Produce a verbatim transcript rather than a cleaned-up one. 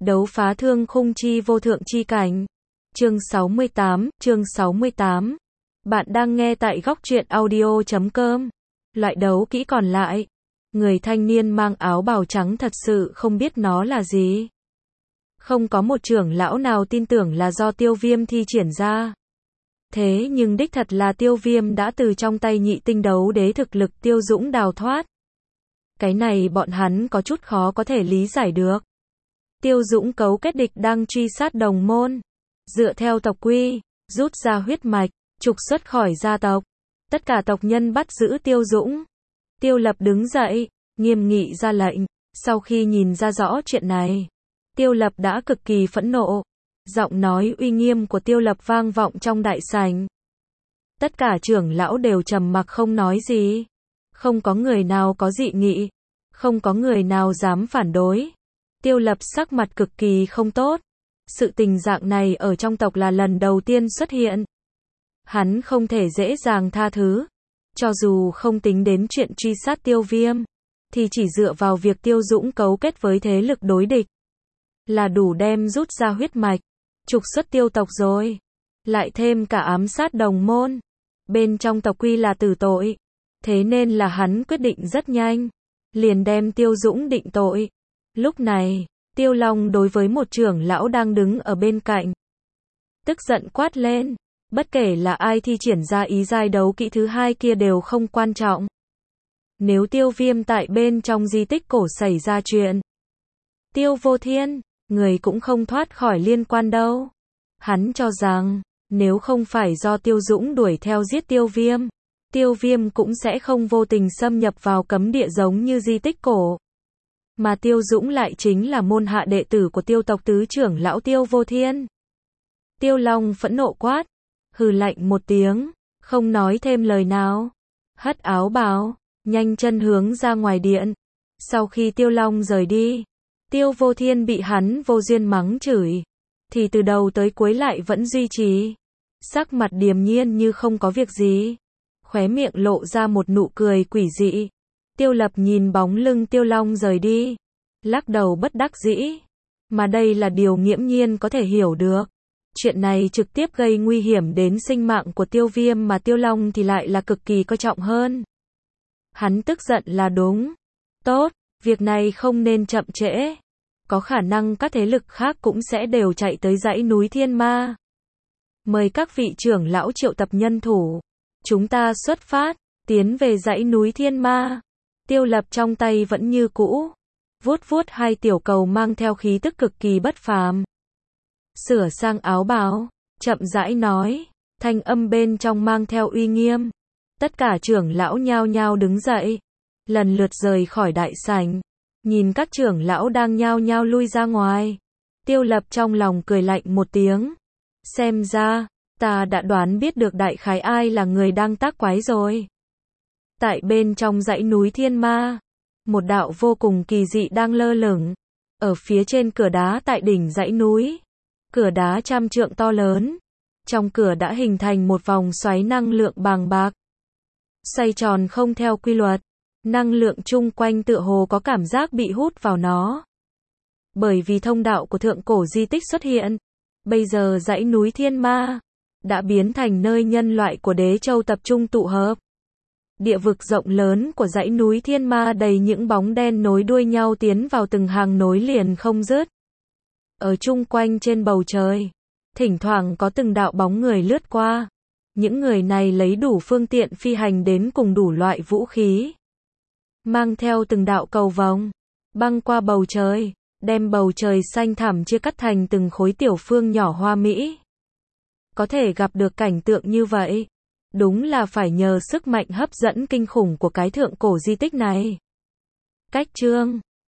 Đấu phá thương khung chi vô thượng chi cảnh. Chương sáu mươi tám, chương sáu mươi tám. Bạn đang nghe tại góc truyện audio chấm com. Loại đấu kỹ còn lại. Người thanh niên mang áo bào trắng thật sự không biết nó là gì. Không có một trưởng lão nào tin tưởng là do Tiêu Viêm thi triển ra. Thế nhưng đích thật là Tiêu Viêm đã từ trong tay nhị tinh đấu đế thực lực Tiêu Dũng đào thoát. Cái này bọn hắn có chút khó có thể lý giải được. Tiêu Dũng cấu kết địch đang truy sát đồng môn. Dựa theo tộc quy, rút ra huyết mạch, trục xuất khỏi gia tộc. Tất cả tộc nhân bắt giữ Tiêu Dũng. Tiêu Lập đứng dậy, nghiêm nghị ra lệnh. Sau khi nhìn ra rõ chuyện này, Tiêu Lập đã cực kỳ phẫn nộ. Giọng nói uy nghiêm của Tiêu Lập vang vọng trong đại sảnh. Tất cả trưởng lão đều trầm mặc không nói gì. Không có người nào có dị nghị. Không có người nào dám phản đối. Tiêu Lập sắc mặt cực kỳ không tốt. Sự tình dạng này ở trong tộc là lần đầu tiên xuất hiện. Hắn không thể dễ dàng tha thứ. Cho dù không tính đến chuyện truy sát Tiêu Viêm, thì chỉ dựa vào việc Tiêu Dũng cấu kết với thế lực đối địch là đủ đem rút ra huyết mạch, trục xuất tiêu tộc rồi. Lại thêm cả ám sát đồng môn. Bên trong tộc quy là tử tội. Thế nên là hắn quyết định rất nhanh. Liền đem Tiêu Dũng định tội. Lúc này, Tiêu Long đối với một trưởng lão đang đứng ở bên cạnh. Tức giận quát lên. Bất kể là ai thi triển ra ý giai đấu kỹ thứ hai kia đều không quan trọng. Nếu Tiêu Viêm tại bên trong di tích cổ xảy ra chuyện, Tiêu Vô Thiên, người cũng không thoát khỏi liên quan đâu. Hắn cho rằng, nếu không phải do Tiêu Dũng đuổi theo giết Tiêu Viêm, Tiêu Viêm cũng sẽ không vô tình xâm nhập vào cấm địa giống như di tích cổ. Mà Tiêu Dũng lại chính là môn hạ đệ tử của Tiêu tộc tứ trưởng lão Tiêu Vô Thiên. Tiêu Long phẫn nộ quát, hừ lạnh một tiếng, không nói thêm lời nào. Hất áo bào, nhanh chân hướng ra ngoài điện. Sau khi Tiêu Long rời đi, Tiêu Vô Thiên bị hắn vô duyên mắng chửi, thì từ đầu tới cuối lại vẫn duy trì sắc mặt điềm nhiên như không có việc gì, khóe miệng lộ ra một nụ cười quỷ dị. Tiêu Lập nhìn bóng lưng Tiêu Long rời đi, lắc đầu bất đắc dĩ, mà đây là điều nghiễm nhiên có thể hiểu được. Chuyện này trực tiếp gây nguy hiểm đến sinh mạng của Tiêu Viêm mà Tiêu Long thì lại là cực kỳ coi trọng hơn. Hắn tức giận là đúng. Tốt, việc này không nên chậm trễ. Có khả năng các thế lực khác cũng sẽ đều chạy tới dãy núi Thiên Ma. Mời các vị trưởng lão triệu tập nhân thủ. Chúng ta xuất phát, tiến về dãy núi Thiên Ma. Tiêu Lập trong tay vẫn như cũ, vuốt vuốt hai tiểu cầu mang theo khí tức cực kỳ bất phàm. Sửa sang áo bào, chậm rãi nói, thanh âm bên trong mang theo uy nghiêm. Tất cả trưởng lão nhao nhao đứng dậy, lần lượt rời khỏi đại sảnh. Nhìn các trưởng lão đang nhao nhao lui ra ngoài, Tiêu Lập trong lòng cười lạnh một tiếng. Xem ra, ta đã đoán biết được đại khái ai là người đang tác quái rồi. Tại bên trong dãy núi Thiên Ma, một đạo vô cùng kỳ dị đang lơ lửng. Ở phía trên cửa đá tại đỉnh dãy núi, cửa đá trăm trượng to lớn. Trong cửa đã hình thành một vòng xoáy năng lượng bàng bạc, xoay tròn không theo quy luật. Năng lượng chung quanh tựa hồ có cảm giác bị hút vào nó. Bởi vì thông đạo của thượng cổ di tích xuất hiện, bây giờ dãy núi Thiên Ma đã biến thành nơi nhân loại của Đế Châu tập trung tụ hợp. Địa vực rộng lớn của dãy núi Thiên Ma đầy những bóng đen nối đuôi nhau tiến vào từng hàng nối liền không dứt. Ở chung quanh trên bầu trời, thỉnh thoảng có từng đạo bóng người lướt qua. Những người này lấy đủ phương tiện phi hành đến cùng đủ loại vũ khí, mang theo từng đạo cầu vồng, băng qua bầu trời, đem bầu trời xanh thẳm chia cắt thành từng khối tiểu phương nhỏ hoa mỹ. Có thể gặp được cảnh tượng như vậy, đúng là phải nhờ sức mạnh hấp dẫn kinh khủng của cái thượng cổ di tích này. Cách chương